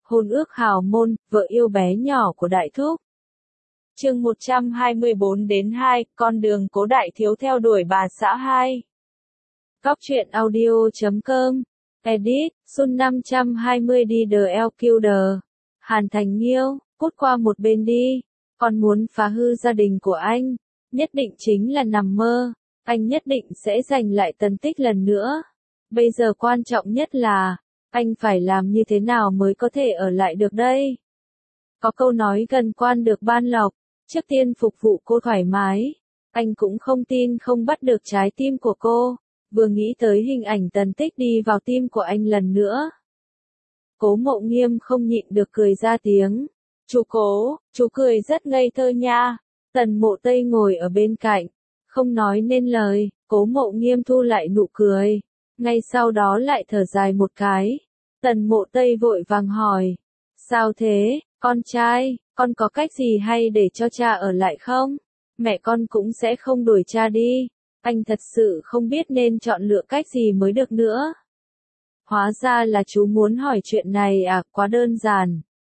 hôn ước hào môn, vợ yêu bé nhỏ của Đại Thúc. Chương 124-2, con đường Cố Đại Thiếu theo đuổi bà xã 2. Góc truyện audio.com. Edit, Sun 520 đi The LQD. Hàn Thành Nhiêu, cút qua một bên đi. Con muốn phá hư gia đình của anh. Nhất định chính là nằm mơ. Anh nhất định sẽ giành lại Tần Tích lần nữa. Bây giờ quan trọng nhất là, anh phải làm như thế nào mới có thể ở lại được đây? Có câu nói gần quan được ban lộc, trước tiên phục vụ cô thoải mái. Anh cũng không tin không bắt được trái tim của cô. Vừa nghĩ tới hình ảnh Tần Tích đi vào tim của anh lần nữa. Cố Mộ Nghiêm không nhịn được cười ra tiếng. Chú Cố, chú cười rất ngây thơ nha. Tần Mộ Tây ngồi ở bên cạnh, không nói nên lời. Cố Mộ Nghiêm thu lại nụ cười, ngay sau đó lại thở dài một cái. Tần Mộ Tây vội vàng hỏi, sao thế, con trai, con có cách gì hay để cho cha ở lại không? Mẹ con cũng sẽ không đuổi cha đi. Anh thật sự không biết nên chọn lựa cách gì mới được nữa. Hóa ra là chú muốn hỏi chuyện này à, quá đơn giản.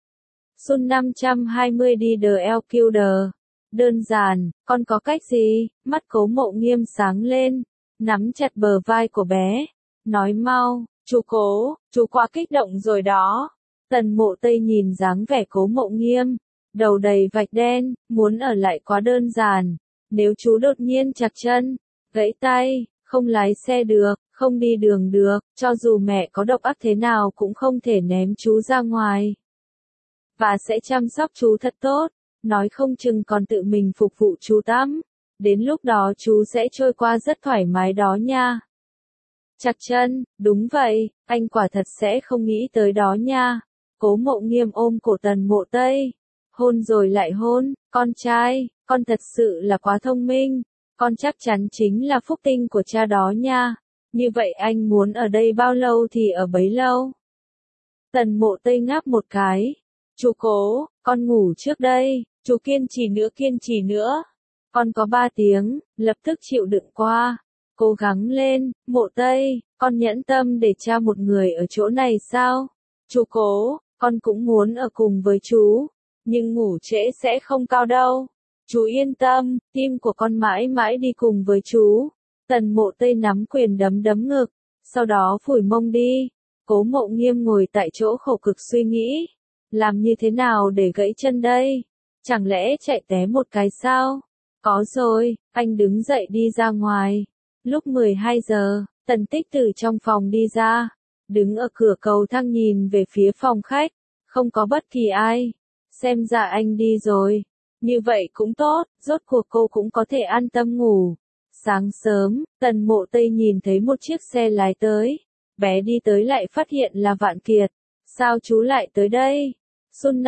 Sun 520 đi The LQD. Đơn giản, con có cách gì? Mắt Cố Mộ Nghiêm sáng lên, nắm chặt bờ vai của bé, nói mau, chú Cố, chú quá kích động rồi đó. Tần Mộ Tây nhìn dáng vẻ Cố Mộ Nghiêm, đầu đầy vạch đen, muốn ở lại quá đơn giản. Nếu chú đột nhiên chặt chân, gãy tay, không lái xe được, không đi đường được, cho dù mẹ có độc ác thế nào cũng không thể ném chú ra ngoài. Và sẽ chăm sóc chú thật tốt, nói không chừng còn tự mình phục vụ chú tắm. Đến lúc đó chú sẽ trôi qua rất thoải mái đó nha. Chặt chân, đúng vậy, anh quả thật sẽ không nghĩ tới đó nha. Cố Mộ Nghiêm ôm cổ Tần Mộ Tây, hôn rồi lại hôn, con trai, con thật sự là quá thông minh. Con chắc chắn chính là phúc tinh của cha đó nha. Như vậy anh muốn ở đây bao lâu thì ở bấy lâu. Tần Mộ Tây ngáp một cái. Chú Cố, con ngủ trước đây, chú kiên trì nữa. Con có 3 tiếng, lập tức chịu đựng qua. Cố gắng lên, Mộ Tây, con nhẫn tâm để cha một người ở chỗ này sao? Chú Cố, con cũng muốn ở cùng với chú, nhưng ngủ trễ sẽ không cao đâu. Chú yên tâm, tim của con mãi mãi đi cùng với chú. Tần Mộ Tây nắm quyền đấm ngực, sau đó phủi mông đi. Cố Mộ Nghiêm ngồi tại chỗ khổ cực suy nghĩ. Làm như thế nào để gãy chân đây? Chẳng lẽ chạy té một cái sao? Có rồi, anh đứng dậy đi ra ngoài. Lúc 12 giờ, Tần Tích từ trong phòng đi ra. Đứng ở cửa cầu thang nhìn về phía phòng khách. Không có bất kỳ ai. Xem ra anh đi rồi. Như vậy cũng tốt, rốt cuộc cô cũng có thể an tâm ngủ. Sáng sớm, Tần Mộ Tây nhìn thấy một chiếc xe lái tới. Bé đi tới lại phát hiện là Vạn Kiệt. Sao chú lại tới đây? Sun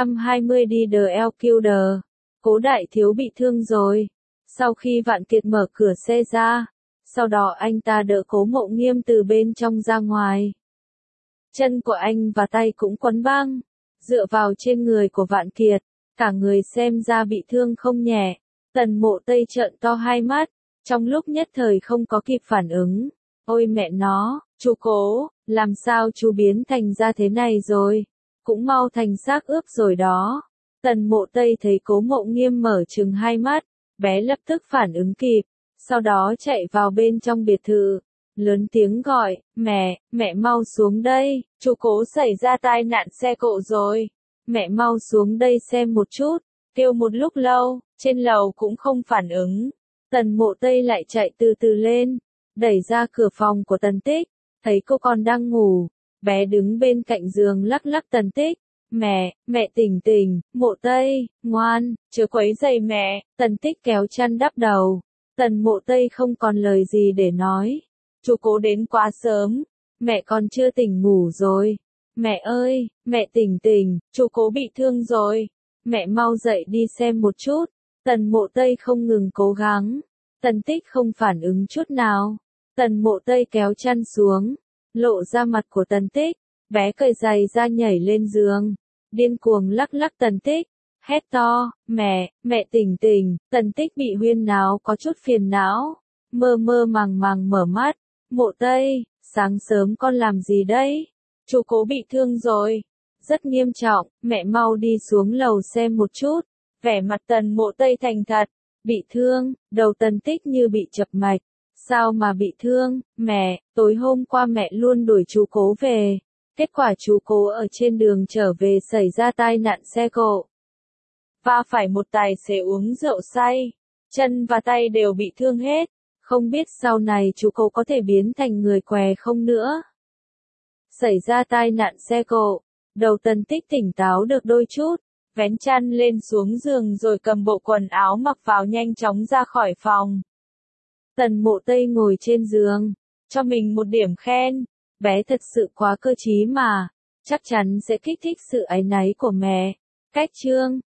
520 đi The LQD. Cố Đại Thiếu bị thương rồi. Sau khi Vạn Kiệt mở cửa xe ra, sau đó anh ta đỡ Cố Mộ Nghiêm từ bên trong ra ngoài. Chân của anh và tay cũng quấn băng, dựa vào trên người của Vạn Kiệt. Cả người xem ra bị thương không nhẹ. Tần Mộ Tây trợn to hai mắt, trong lúc nhất thời không có kịp phản ứng. Ôi mẹ nó, chú Cố, làm sao chú biến thành ra thế này rồi? Cũng mau thành xác ướp rồi đó. Tần Mộ Tây thấy Cố Mộ Nghiêm mở trừng hai mắt, bé lập tức phản ứng kịp, sau đó chạy vào bên trong biệt thự, lớn tiếng gọi, mẹ mau xuống đây, chú Cố xảy ra tai nạn xe cộ rồi. Mẹ mau xuống đây xem một chút, kêu một lúc lâu, trên lầu cũng không phản ứng. Tần Mộ Tây lại chạy từ từ lên, đẩy ra cửa phòng của Tần Tích, thấy cô còn đang ngủ, bé đứng bên cạnh giường lắc lắc Tần Tích. Mẹ tỉnh, Mộ Tây, ngoan, chớ quấy rầy mẹ. Tần Tích kéo chăn đắp đầu. Tần Mộ Tây không còn lời gì để nói. Chú Cố đến quá sớm, mẹ còn chưa tỉnh ngủ rồi. Mẹ ơi, mẹ tỉnh, chú Cố bị thương rồi. Mẹ mau dậy đi xem một chút. Tần Mộ Tây không ngừng cố gắng. Tần Tích không phản ứng chút nào. Tần Mộ Tây kéo chăn xuống, lộ ra mặt của Tần Tích. Bé cởi giày ra nhảy lên giường, điên cuồng lắc lắc Tần Tích, hét to, mẹ tỉnh. Tần Tích bị huyên náo có chút phiền não, mơ màng mở mắt. Mộ Tây, sáng sớm con làm gì đấy? Chú Cố bị thương rồi. Rất nghiêm trọng, mẹ mau đi xuống lầu xem một chút. Vẻ mặt Tần Mộ Tây thành thật. Bị thương, đầu Tần Tích Như bị chập mạch. Sao mà bị thương, mẹ, tối hôm qua mẹ luôn đuổi chú Cố về. Kết quả chú Cố ở trên đường trở về xảy ra tai nạn xe cộ. Va phải một tài xế uống rượu say. Chân và tay đều bị thương hết. Không biết sau này chú Cố có thể biến thành người què không nữa. Xảy ra tai nạn xe cộ. Đầu Tần Tích tỉnh táo được đôi chút. Vén chăn lên xuống giường rồi cầm bộ quần áo mặc vào nhanh chóng ra khỏi phòng. Tần Mộ Tây ngồi trên giường, cho mình một điểm khen, bé thật sự quá cơ trí mà, chắc chắn sẽ kích thích sự áy náy của mẹ. Cách chương